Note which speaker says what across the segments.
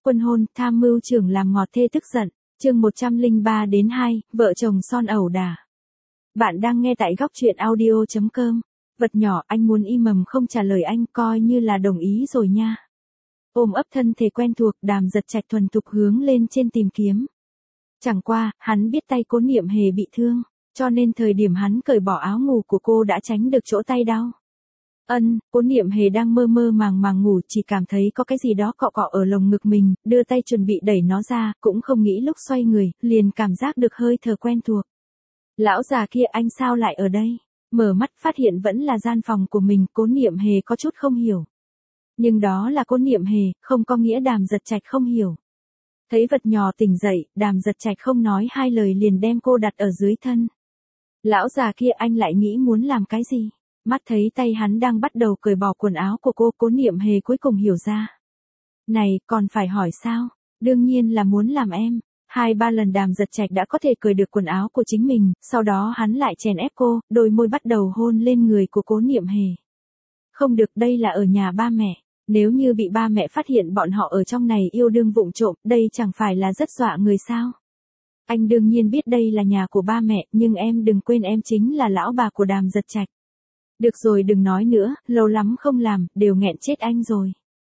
Speaker 1: Quân hôn, tham mưu trưởng làm ngọt thê tức giận. Chương 103 đến 2, vợ chồng son ẩu đả. Bạn đang nghe tại góc truyện audio.com. Vật nhỏ, anh muốn im mầm không trả lời anh, coi như là đồng ý rồi nha. Ôm ấp thân thể quen thuộc, Đàm Giật Trạch thuần thục hướng lên trên tìm kiếm. Chẳng qua, hắn biết tay Cố Niệm Hề bị thương, cho nên thời điểm hắn cởi bỏ áo ngủ của cô đã tránh được chỗ tay đau. Cố Niệm Hề đang mơ mơ màng màng ngủ, chỉ cảm thấy có cái gì đó cọ cọ ở lồng ngực mình, đưa tay chuẩn bị đẩy nó ra, cũng không nghĩ lúc xoay người, liền cảm giác được hơi thở quen thuộc. Lão già kia, anh sao lại ở đây? Mở mắt phát hiện vẫn là gian phòng của mình, Cố Niệm Hề có chút không hiểu. Nhưng đó là Cố Niệm Hề, không có nghĩa Đàm Giật Trạch không hiểu. Thấy vật nhỏ tỉnh dậy, Đàm Giật Trạch không nói hai lời liền đem cô đặt ở dưới thân. Lão già kia, anh lại nghĩ muốn làm cái gì? Mắt thấy tay hắn đang bắt đầu cởi bỏ quần áo của cô, Cố Niệm Hề cuối cùng hiểu ra. Này, còn phải hỏi sao? Đương nhiên là muốn làm em. 2-3 lần Đàm Giật Trạch đã có thể cởi được quần áo của chính mình, sau đó hắn lại chèn ép cô, đôi môi bắt đầu hôn lên người của Cố Niệm Hề. Không được, đây là ở nhà ba mẹ. Nếu như bị ba mẹ phát hiện bọn họ ở trong này yêu đương vụng trộm, đây chẳng phải là rất dọa người sao? Anh đương nhiên biết đây là nhà của ba mẹ, nhưng em đừng quên em chính là lão bà của Đàm Giật Trạch. Được rồi, đừng nói nữa, lâu lắm không làm, đều nghẹn chết anh rồi.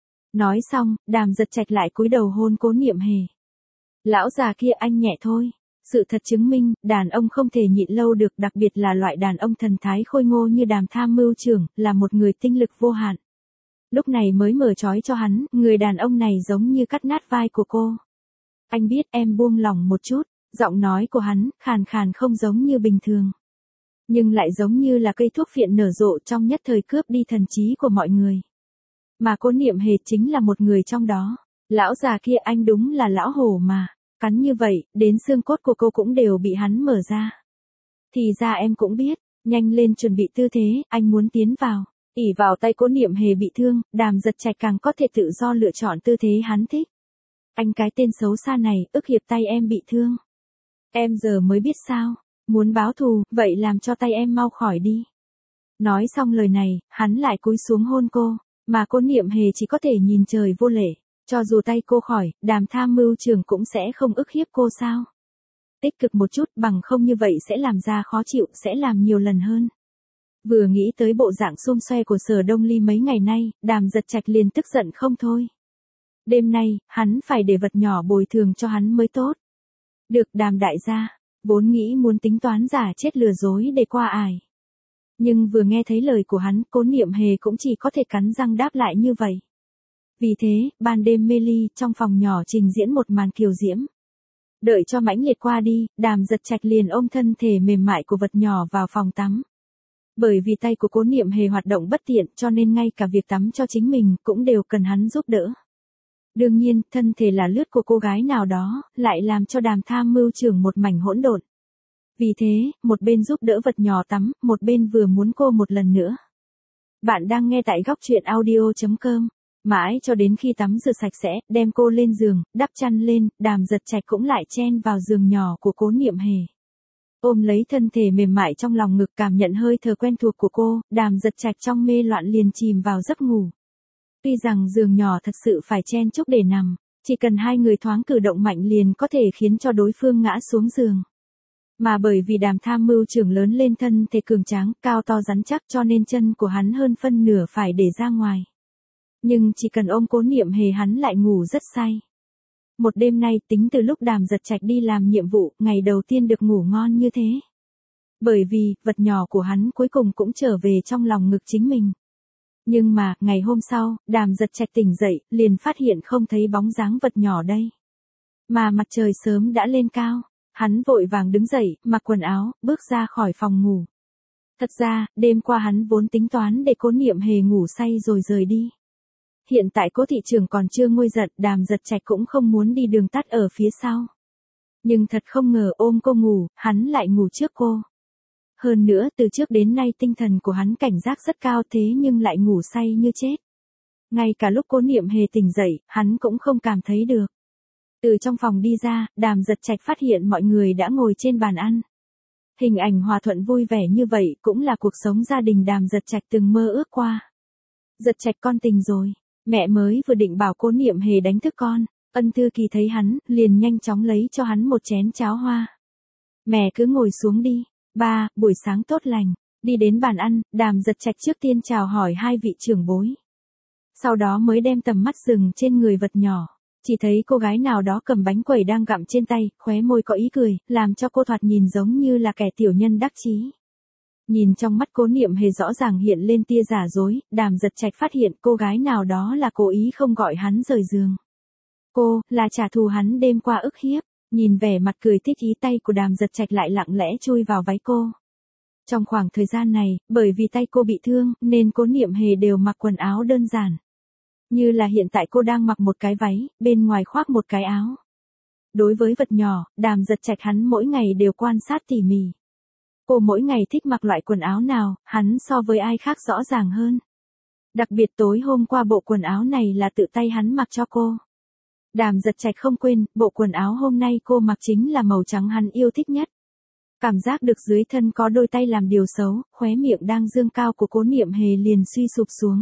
Speaker 1: Nói xong, Đàm Giật Trạch lại cúi đầu hôn Cố Niệm Hề. Lão già kia, anh nhẹ thôi. Sự thật chứng minh, đàn ông không thể nhịn lâu được, đặc biệt là loại đàn ông thần thái khôi ngô như Đàm tham mưu trưởng, là một người tinh lực vô hạn. Lúc này mới mở trói cho hắn, người đàn ông này giống như cắt nát vai của cô. Anh biết, em buông lỏng một chút, giọng nói của hắn, khàn khàn không giống như bình thường. Nhưng lại giống như là cây thuốc phiện nở rộ trong nhất thời cướp đi thần trí của mọi người. Mà Cố Niệm Hề chính là một người trong đó. Lão già kia, anh đúng là lão hổ mà. Cắn như vậy, đến xương cốt của cô cũng đều bị hắn mở ra. Thì ra em cũng biết, nhanh lên chuẩn bị tư thế, anh muốn tiến vào. Ỷ vào tay Cố Niệm Hề bị thương, Đàm Giật Trạch càng có thể tự do lựa chọn tư thế hắn thích. Anh cái tên xấu xa này, ức hiếp tay em bị thương. Em giờ mới biết sao, muốn báo thù, vậy làm cho tay em mau khỏi đi. Nói xong lời này, hắn lại cúi xuống hôn cô, mà Cố Niệm Hề chỉ có thể nhìn trời vô lễ. Cho dù tay cô khỏi, Đàm tham mưu trưởng cũng sẽ không ức hiếp cô sao. Tích cực một chút, bằng không như vậy sẽ làm ra khó chịu, sẽ làm nhiều lần hơn. Vừa nghĩ tới bộ dạng xum xoe của Sở Đông Ly mấy ngày nay, Đàm Giật Trạch liền tức giận không thôi. Đêm nay, hắn phải để vật nhỏ bồi thường cho hắn mới tốt. Được, Đàm đại gia, vốn nghĩ muốn tính toán giả chết lừa dối để qua ải. Nhưng vừa nghe thấy lời của hắn, Cố Niệm Hề cũng chỉ có thể cắn răng đáp lại như vậy. Vì thế, ban đêm mê ly, trong phòng nhỏ trình diễn một màn kiều diễm. Đợi cho mãnh liệt qua đi, Đàm Giật Trạch liền ôm thân thể mềm mại của vật nhỏ vào phòng tắm. Bởi vì tay của Cố Niệm Hề hoạt động bất tiện, cho nên ngay cả việc tắm cho chính mình cũng đều cần hắn giúp đỡ. Đương nhiên, thân thể là lướt của cô gái nào đó, lại làm cho Đàm tham mưu trưởng một mảnh hỗn độn. Vì thế, một bên giúp đỡ vật nhỏ tắm, một bên vừa muốn cô một lần nữa. Bạn đang nghe tại góc truyện audio.com. Mãi cho đến khi tắm rửa sạch sẽ, đem cô lên giường, đắp chăn lên, Đàm Giật Trạch cũng lại chen vào giường nhỏ của Cố Niệm Hề. Ôm lấy thân thể mềm mại trong lòng ngực, cảm nhận hơi thở quen thuộc của cô, Đàm Giật Trạch trong mê loạn liền chìm vào giấc ngủ. Tuy rằng giường nhỏ thật sự phải chen chúc để nằm, chỉ cần hai người thoáng cử động mạnh liền có thể khiến cho đối phương ngã xuống giường. Mà bởi vì Đàm tham mưu trưởng lớn lên thân thể cường tráng, cao to rắn chắc, cho nên chân của hắn hơn phân nửa phải để ra ngoài. Nhưng chỉ cần ôm Cố Niệm Hề hắn lại ngủ rất say. Một đêm nay, tính từ lúc Đàm Giật Trạch đi làm nhiệm vụ, ngày đầu tiên được ngủ ngon như thế. Bởi vì, vật nhỏ của hắn cuối cùng cũng trở về trong lòng ngực chính mình. Nhưng mà, ngày hôm sau, Đàm Giật Trạch tỉnh dậy, liền phát hiện không thấy bóng dáng vật nhỏ đây. Mà mặt trời sớm đã lên cao, hắn vội vàng đứng dậy, mặc quần áo, bước ra khỏi phòng ngủ. Thật ra, đêm qua hắn vốn tính toán để Cố Niệm Hề ngủ say rồi rời đi. Hiện tại Cố thị trưởng còn chưa nguôi giận, Đàm Giật Trạch cũng không muốn đi đường tắt ở phía sau. Nhưng thật không ngờ ôm cô ngủ, hắn lại ngủ trước cô. Hơn nữa, từ trước đến nay tinh thần của hắn cảnh giác rất cao, thế nhưng lại ngủ say như chết. Ngay cả lúc Cố Niệm Hề tỉnh dậy, hắn cũng không cảm thấy được. Từ trong phòng đi ra, Đàm Giật Trạch phát hiện mọi người đã ngồi trên bàn ăn. Hình ảnh hòa thuận vui vẻ như vậy cũng là cuộc sống gia đình Đàm Giật Trạch từng mơ ước qua. Giật Trạch, con tỉnh rồi. Mẹ mới vừa định bảo Cố Niệm Hề đánh thức con, Ân Thư Kỳ thấy hắn, liền nhanh chóng lấy cho hắn một chén cháo hoa. Mẹ cứ ngồi xuống đi. Ba, buổi sáng tốt lành. Đi đến bàn ăn, Đàm Giật Trạch trước tiên chào hỏi hai vị trưởng bối. Sau đó mới đem tầm mắt dừng trên người vật nhỏ. Chỉ thấy cô gái nào đó cầm bánh quẩy đang gặm trên tay, khóe môi có ý cười, làm cho cô thoạt nhìn giống như là kẻ tiểu nhân đắc chí. Nhìn trong mắt Cố Niệm Hề rõ ràng hiện lên tia giả dối, Đàm Giật Trạch phát hiện cô gái nào đó là cố ý không gọi hắn rời giường. Cô, là trả thù hắn đêm qua ức hiếp. Nhìn vẻ mặt cười thích ý tay của Đàm Giật Trạch lại lặng lẽ chui vào váy cô. Trong khoảng thời gian này, bởi vì tay cô bị thương, nên Cố Niệm Hề đều mặc quần áo đơn giản. Như là hiện tại cô đang mặc một cái váy, bên ngoài khoác một cái áo. Đối với vật nhỏ, Đàm Giật Trạch hắn mỗi ngày đều quan sát tỉ mỉ. Cô mỗi ngày thích mặc loại quần áo nào, hắn so với ai khác rõ ràng hơn. Đặc biệt tối hôm qua bộ quần áo này là tự tay hắn mặc cho cô. Đàm Giật Trạch không quên, bộ quần áo hôm nay cô mặc chính là màu trắng hắn yêu thích nhất. Cảm giác được dưới thân có đôi tay làm điều xấu, khóe miệng đang dương cao của Cố Niệm Hề liền suy sụp xuống.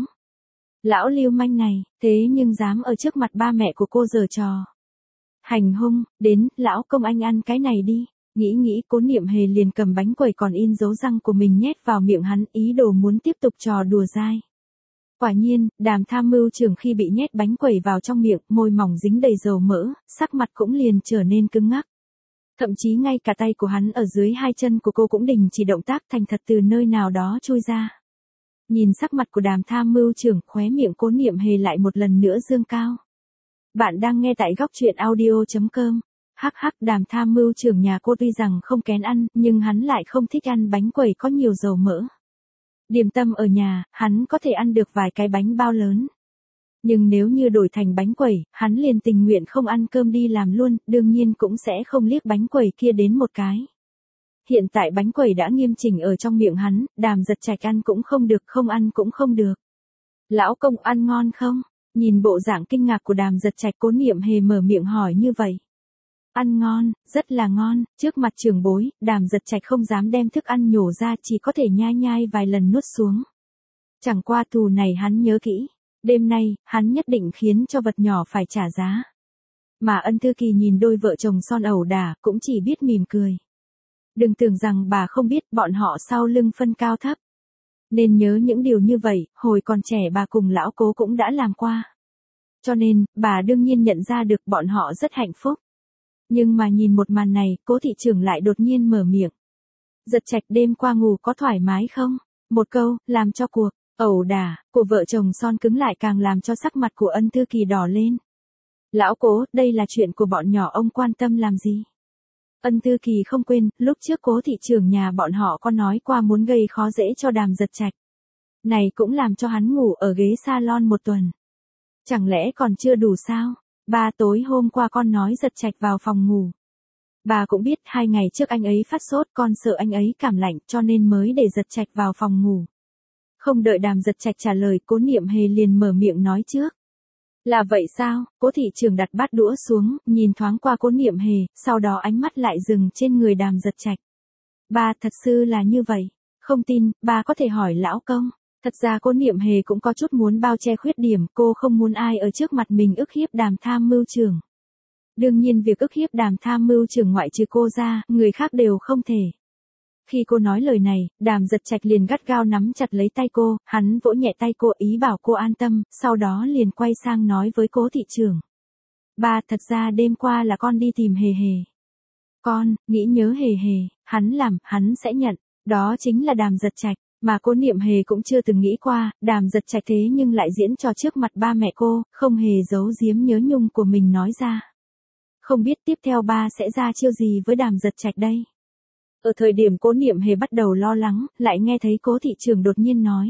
Speaker 1: Lão lưu manh này, thế nhưng dám ở trước mặt ba mẹ của cô giở trò. Hành hung, đến, lão công anh ăn cái này đi. Nghĩ Cố Niệm Hề liền cầm bánh quẩy còn in dấu răng của mình nhét vào miệng hắn, ý đồ muốn tiếp tục trò đùa dai. Quả nhiên, Đàm tham mưu trưởng khi bị nhét bánh quẩy vào trong miệng, môi mỏng dính đầy dầu mỡ, sắc mặt cũng liền trở nên cứng ngắc. Thậm chí ngay cả tay của hắn ở dưới hai chân của cô cũng đình chỉ động tác, thành thật từ nơi nào đó chui ra. Nhìn sắc mặt của Đàm tham mưu trưởng, khóe miệng Cố Niệm Hề lại một lần nữa dương cao. Bạn đang nghe tại góc truyện audio.com. Hắc hắc, Đàm tham mưu trưởng nhà cô tuy rằng không kén ăn, nhưng hắn lại không thích ăn bánh quẩy có nhiều dầu mỡ. Điểm tâm ở nhà, hắn có thể ăn được vài cái bánh bao lớn. Nhưng nếu như đổi thành bánh quẩy, hắn liền tình nguyện không ăn cơm đi làm luôn, đương nhiên cũng sẽ không liếc bánh quẩy kia đến một cái. Hiện tại bánh quẩy đã nghiêm chỉnh ở trong miệng hắn, Đàm Giật Trạch ăn cũng không được, không ăn cũng không được. Lão công ăn ngon không? Nhìn bộ dạng kinh ngạc của Đàm Giật Trạch, Cố Niệm Hề mở miệng hỏi như vậy. Ăn ngon, rất là ngon, trước mặt trưởng bối, Đàm Giật Trạch không dám đem thức ăn nhổ ra, chỉ có thể nhai nhai vài lần nuốt xuống. Chẳng qua thù này hắn nhớ kỹ, đêm nay, hắn nhất định khiến cho vật nhỏ phải trả giá. Mà Ân Thư Kỳ nhìn đôi vợ chồng son ẩu đả, cũng chỉ biết mỉm cười. Đừng tưởng rằng bà không biết bọn họ sau lưng phân cao thấp. Nên nhớ những điều như vậy, hồi còn trẻ bà cùng lão Cố cũng đã làm qua. Cho nên, bà đương nhiên nhận ra được bọn họ rất hạnh phúc. Nhưng mà nhìn một màn này, Cố thị trưởng lại đột nhiên mở miệng. Giật Trạch đêm qua ngủ có thoải mái không? Một câu, làm cho cuộc ẩu đả của vợ chồng son cứng lại càng làm cho sắc mặt của Ân Thư Kỳ đỏ lên. Lão Cố, đây là chuyện của bọn nhỏ, ông quan tâm làm gì? Ân Thư Kỳ không quên, lúc trước Cố thị trưởng nhà bọn họ có nói qua muốn gây khó dễ cho Đàm Giật Trạch. Này cũng làm cho hắn ngủ ở ghế salon một tuần. Chẳng lẽ còn chưa đủ sao? Ba, tối hôm qua con nói Giật Trạch vào phòng ngủ. Bà cũng biết 2 ngày trước anh ấy phát sốt, con sợ anh ấy cảm lạnh cho nên mới để Giật Trạch vào phòng ngủ. Không đợi Đàm Giật Trạch trả lời, Cố Niệm Hề liền mở miệng nói trước. Là vậy sao? Cố thị trưởng đặt bát đũa xuống, nhìn thoáng qua Cố Niệm Hề, sau đó ánh mắt lại dừng trên người Đàm Giật Trạch. Ba, thật sự là như vậy. Không tin, ba có thể hỏi lão công. Thật ra Cố Niệm Hề cũng có chút muốn bao che khuyết điểm, cô không muốn ai ở trước mặt mình ức hiếp Đàm tham mưu trưởng. Đương nhiên việc ức hiếp Đàm tham mưu trưởng ngoại trừ cô ra, người khác đều không thể. Khi cô nói lời này, Đàm Giật Trạch liền gắt gao nắm chặt lấy tay cô, hắn vỗ nhẹ tay cô ý bảo cô an tâm, sau đó liền quay sang nói với Cố thị trưởng. Ba, thật ra đêm qua là con đi tìm Hề Hề. Con, nghĩ nhớ Hề Hề, hắn làm, hắn sẽ nhận, đó chính là Đàm Giật Trạch. Mà Cố Niệm Hề cũng chưa từng nghĩ qua, Đàm Giật Trạch thế nhưng lại diễn trò trước mặt ba mẹ cô, không hề giấu giếm nhớ nhung của mình nói ra. Không biết tiếp theo ba sẽ ra chiêu gì với Đàm Giật Trạch đây. Ở thời điểm Cố Niệm Hề bắt đầu lo lắng, lại nghe thấy Cố thị trưởng đột nhiên nói.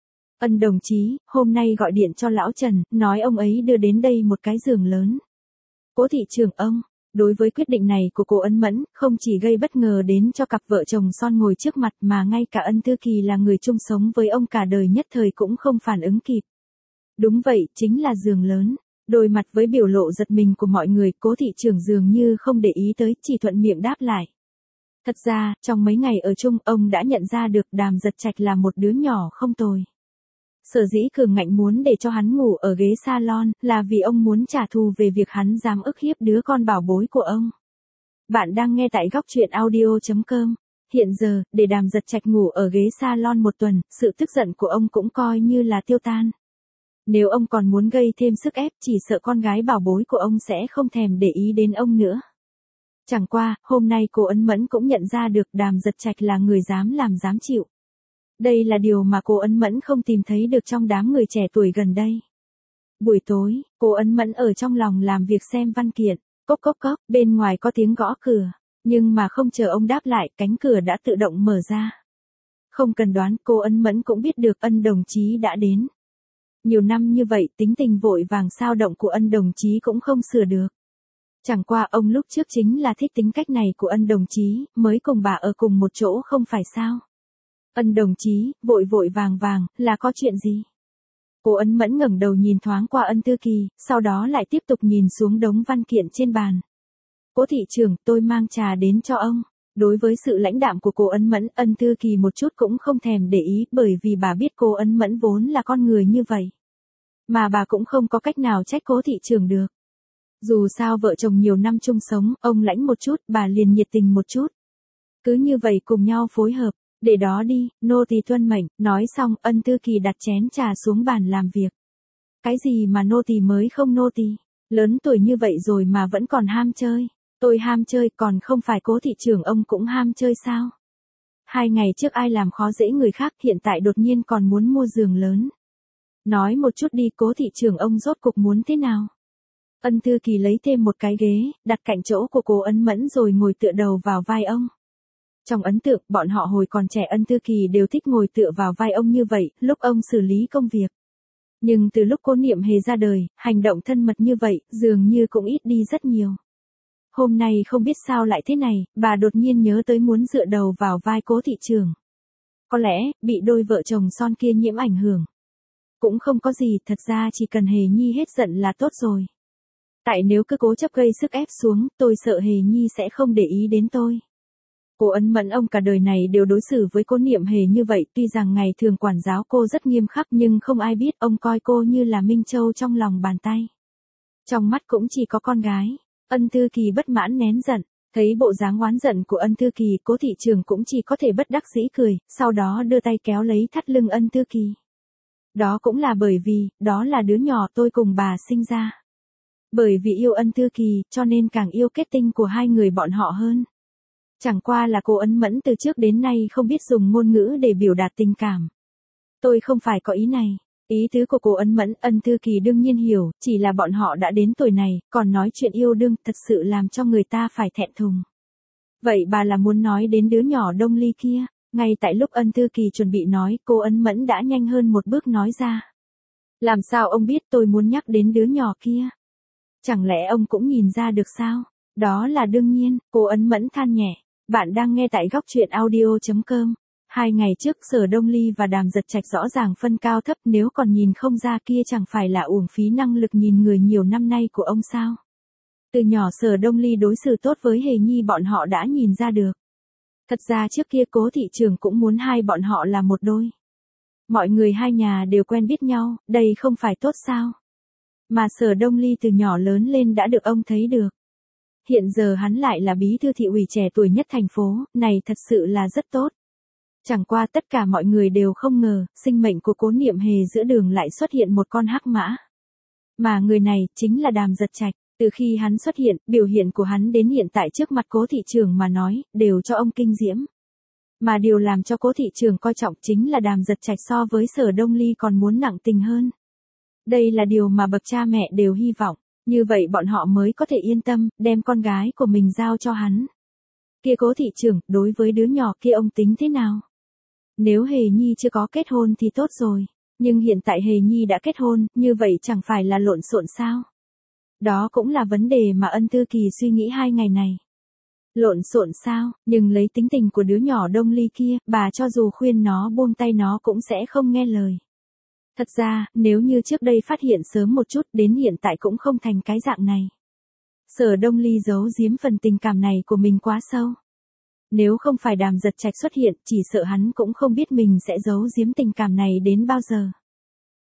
Speaker 1: Ân đồng chí, hôm nay gọi điện cho lão Trần, nói ông ấy đưa đến đây một cái giường lớn. Cố thị trưởng ông, đối với quyết định này của cô Ân Mẫn, không chỉ gây bất ngờ đến cho cặp vợ chồng son ngồi trước mặt mà ngay cả Ân Thư Kỳ là người chung sống với ông cả đời nhất thời cũng không phản ứng kịp. Đúng vậy, chính là giường lớn. Đối mặt với biểu lộ giật mình của mọi người, Cố thị trưởng dường như không để ý tới, chỉ thuận miệng đáp lại. Thật ra, trong mấy ngày ở chung, ông đã nhận ra được Đàm Giật Trạch là một đứa nhỏ không tồi. Sở dĩ cường ngạnh muốn để cho hắn ngủ ở ghế salon, là vì ông muốn trả thù về việc hắn dám ức hiếp đứa con bảo bối của ông. Bạn đang nghe tại góc truyện audio.com. Hiện giờ, để Đàm Giật Trạch ngủ ở ghế salon một tuần, sự tức giận của ông cũng coi như là tiêu tan. Nếu ông còn muốn gây thêm sức ép, chỉ sợ con gái bảo bối của ông sẽ không thèm để ý đến ông nữa. Chẳng qua, hôm nay cô Ấn Mẫn cũng nhận ra được Đàm Giật Trạch là người dám làm dám chịu. Đây là điều mà cô Ấn Mẫn không tìm thấy được trong đám người trẻ tuổi gần đây. Buổi tối, cô Ấn Mẫn ở trong lòng làm việc xem văn kiện, cốc cốc cốc, bên ngoài có tiếng gõ cửa, nhưng mà không chờ ông đáp lại, cánh cửa đã tự động mở ra. Không cần đoán, cô Ấn Mẫn cũng biết được Ân đồng chí đã đến. Nhiều năm như vậy, tính tình vội vàng sao động của Ân đồng chí cũng không sửa được. Chẳng qua ông lúc trước chính là thích tính cách này của Ân đồng chí, mới cùng bà ở cùng một chỗ không phải sao. Ân đồng chí, vội vội vàng vàng, là có chuyện gì? Cô Ấn Mẫn ngẩng đầu nhìn thoáng qua Ân Thư Kỳ, sau đó lại tiếp tục nhìn xuống đống văn kiện trên bàn. Cố thị trưởng, tôi mang trà đến cho ông. Đối với sự lãnh đạm của cô Ấn Mẫn, Ân Thư Kỳ một chút cũng không thèm để ý, bởi vì bà biết cô Ấn Mẫn vốn là con người như vậy. Mà bà cũng không có cách nào trách cố thị trưởng được. Dù sao vợ chồng nhiều năm chung sống, ông lãnh một chút, bà liền nhiệt tình một chút. Cứ như vậy cùng nhau phối hợp. Để đó đi, nô tỳ tuân mệnh, nói xong, Ân Thư Kỳ đặt chén trà xuống bàn làm việc. Cái gì mà nô tỳ mới không nô tỳ, lớn tuổi như vậy rồi mà vẫn còn ham chơi. Tôi ham chơi, còn không phải cố thị trưởng ông cũng ham chơi sao? 2 ngày trước ai làm khó dễ người khác, hiện tại đột nhiên còn muốn mua giường lớn. Nói một chút đi, cố thị trưởng ông rốt cục muốn thế nào? Ân Thư Kỳ lấy thêm một cái ghế, đặt cạnh chỗ của cô Ấn Mẫn rồi ngồi tựa đầu vào vai ông. Trong ấn tượng, bọn họ hồi còn trẻ Ân Thư Kỳ đều thích ngồi tựa vào vai ông như vậy, lúc ông xử lý công việc. Nhưng từ lúc Cố Niệm Hề ra đời, hành động thân mật như vậy, dường như cũng ít đi rất nhiều. Hôm nay không biết sao lại thế này, bà đột nhiên nhớ tới muốn dựa đầu vào vai Cố thị trưởng. Có lẽ, bị đôi vợ chồng son kia nhiễm ảnh hưởng. Cũng không có gì, thật ra chỉ cần Hề Nhi hết giận là tốt rồi. Tại nếu cứ cố chấp gây sức ép xuống, tôi sợ Hề Nhi sẽ không để ý đến tôi. Cô Ấn Mẫn ông cả đời này đều đối xử với Cố Niệm Hề như vậy, tuy rằng ngày thường quản giáo cô rất nghiêm khắc nhưng không ai biết ông coi cô như là Minh Châu trong lòng bàn tay. Trong mắt cũng chỉ có con gái. Ân Thư Kỳ bất mãn nén giận, thấy bộ dáng oán giận của Ân Thư Kỳ, Cố thị trưởng cũng chỉ có thể bất đắc dĩ cười, sau đó đưa tay kéo lấy thắt lưng Ân Thư Kỳ. Đó cũng là bởi vì, đó là đứa nhỏ tôi cùng bà sinh ra. Bởi vì yêu Ân Thư Kỳ, cho nên càng yêu kết tinh của hai người bọn họ hơn. Chẳng qua là cô Ấn Mẫn từ trước đến nay không biết dùng ngôn ngữ để biểu đạt tình cảm. Tôi không phải có ý này. Ý tứ của cô Ấn Mẫn, Ân Thư Kỳ đương nhiên hiểu, chỉ là bọn họ đã đến tuổi này, còn nói chuyện yêu đương, thật sự làm cho người ta phải thẹn thùng. Vậy bà là muốn nói đến đứa nhỏ Đông Ly kia? Ngay tại lúc Ân Thư Kỳ chuẩn bị nói, cô Ấn Mẫn đã nhanh hơn một bước nói ra. Làm sao ông biết tôi muốn nhắc đến đứa nhỏ kia? Chẳng lẽ ông cũng nhìn ra được sao? Đó là đương nhiên, cô Ấn Mẫn than nhẹ. Bạn đang nghe tại góc truyện audio.com. 2 ngày trước Sở Đông Ly và Đàm Giật Trạch rõ ràng phân cao thấp, nếu còn nhìn không ra kia chẳng phải là uổng phí năng lực nhìn người nhiều năm nay của ông sao. Từ nhỏ Sở Đông Ly đối xử tốt với Hề Nhi bọn họ đã nhìn ra được. Thật ra trước kia Cố thị trưởng cũng muốn hai bọn họ là một đôi. Mọi người hai nhà đều quen biết nhau, đây không phải tốt sao. Mà Sở Đông Ly từ nhỏ lớn lên đã được ông thấy được. Hiện giờ hắn lại là bí thư thị ủy trẻ tuổi nhất thành phố, này thật sự là rất tốt. Chẳng qua tất cả mọi người đều không ngờ, sinh mệnh của Cố Niệm Hề giữa đường lại xuất hiện một con hắc mã. Mà người này, chính là Đàm Giật Trạch. Từ khi hắn xuất hiện, biểu hiện của hắn đến hiện tại trước mặt Cố thị trưởng mà nói, đều cho ông kinh diễm. Mà điều làm cho Cố thị trưởng coi trọng chính là Đàm Giật Trạch so với Sở Đông Ly còn muốn nặng tình hơn. Đây là điều mà bậc cha mẹ đều hy vọng. Như vậy bọn họ mới có thể yên tâm, đem con gái của mình giao cho hắn. Kia Cố thị trưởng, đối với đứa nhỏ kia ông tính thế nào? Nếu Hề Nhi chưa có kết hôn thì tốt rồi. Nhưng hiện tại Hề Nhi đã kết hôn, như vậy chẳng phải là lộn xộn sao? Đó cũng là vấn đề mà Ân Thư Kỳ suy nghĩ 2 ngày này. Lộn xộn sao, nhưng lấy tính tình của đứa nhỏ Đông Ly kia, bà cho dù khuyên nó buông tay nó cũng sẽ không nghe lời. Thật ra, nếu như trước đây phát hiện sớm một chút, đến hiện tại cũng không thành cái dạng này. Sở Đông Ly giấu giếm phần tình cảm này của mình quá sâu. Nếu không phải Đàm Giật Trạch xuất hiện, chỉ sợ hắn cũng không biết mình sẽ giấu giếm tình cảm này đến bao giờ.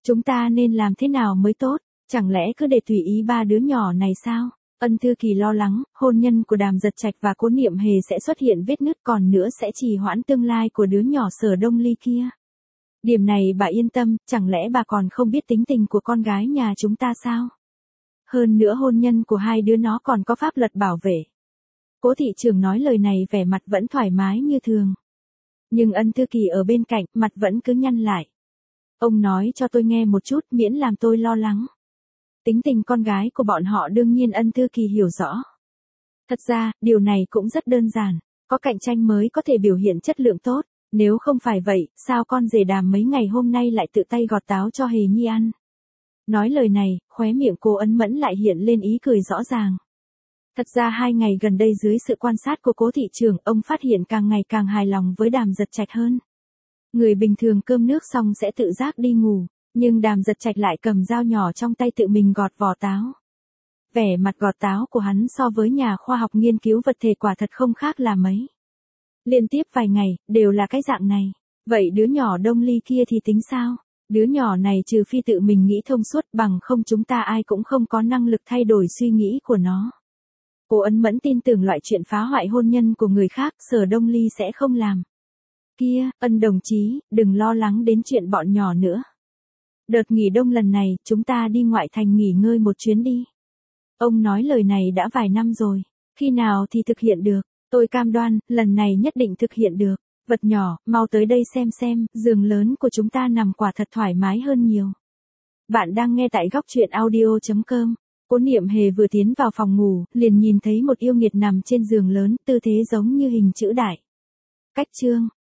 Speaker 1: Chúng ta nên làm thế nào mới tốt? Chẳng lẽ cứ để tùy ý ba đứa nhỏ này sao? Ân Thư Kỳ lo lắng, hôn nhân của Đàm Giật Trạch và Cố Niệm Hề sẽ xuất hiện vết nứt, còn nữa sẽ trì hoãn tương lai của đứa nhỏ Sở Đông Ly kia. Điểm này bà yên tâm, chẳng lẽ bà còn không biết tính tình của con gái nhà chúng ta sao? Hơn nữa hôn nhân của hai đứa nó còn có pháp luật bảo vệ. Cố thị trưởng nói lời này vẻ mặt vẫn thoải mái như thường. Nhưng Ân Thư Kỳ ở bên cạnh, mặt vẫn cứ nhăn lại. Ông nói cho tôi nghe một chút, miễn làm tôi lo lắng. Tính tình con gái của bọn họ đương nhiên Ân Thư Kỳ hiểu rõ. Thật ra, điều này cũng rất đơn giản. Có cạnh tranh mới có thể biểu hiện chất lượng tốt. Nếu không phải vậy, sao con rể Đàm mấy ngày hôm nay lại tự tay gọt táo cho Hề Nhi ăn? Nói lời này, khóe miệng cô Ân Mẫn lại hiện lên ý cười rõ ràng. Thật ra 2 ngày gần đây dưới sự quan sát của Cố thị trưởng, ông phát hiện càng ngày càng hài lòng với Đàm Giật Trạch hơn. Người bình thường cơm nước xong sẽ tự giác đi ngủ, nhưng Đàm Giật Trạch lại cầm dao nhỏ trong tay tự mình gọt vỏ táo. Vẻ mặt gọt táo của hắn so với nhà khoa học nghiên cứu vật thể quả thật không khác là mấy. Liên tiếp vài ngày, đều là cái dạng này. Vậy đứa nhỏ Đông Ly kia thì tính sao? Đứa nhỏ này trừ phi tự mình nghĩ thông suốt, bằng không chúng ta ai cũng không có năng lực thay đổi suy nghĩ của nó. Cô Ân Mẫn tin tưởng loại chuyện phá hoại hôn nhân của người khác, Sở Đông Ly sẽ không làm. Kia, Ân đồng chí, đừng lo lắng đến chuyện bọn nhỏ nữa. Đợt nghỉ đông lần này, chúng ta đi ngoại thành nghỉ ngơi một chuyến đi. Ông nói lời này đã vài năm rồi, khi nào thì thực hiện được? Tôi cam đoan, lần này nhất định thực hiện được. Vật nhỏ, mau tới đây xem, giường lớn của chúng ta nằm quả thật thoải mái hơn nhiều. Bạn đang nghe tại góc truyện audio.com. Cố Niệm Hề vừa tiến vào phòng ngủ, liền nhìn thấy một yêu nghiệt nằm trên giường lớn, tư thế giống như hình chữ đại. Cách chương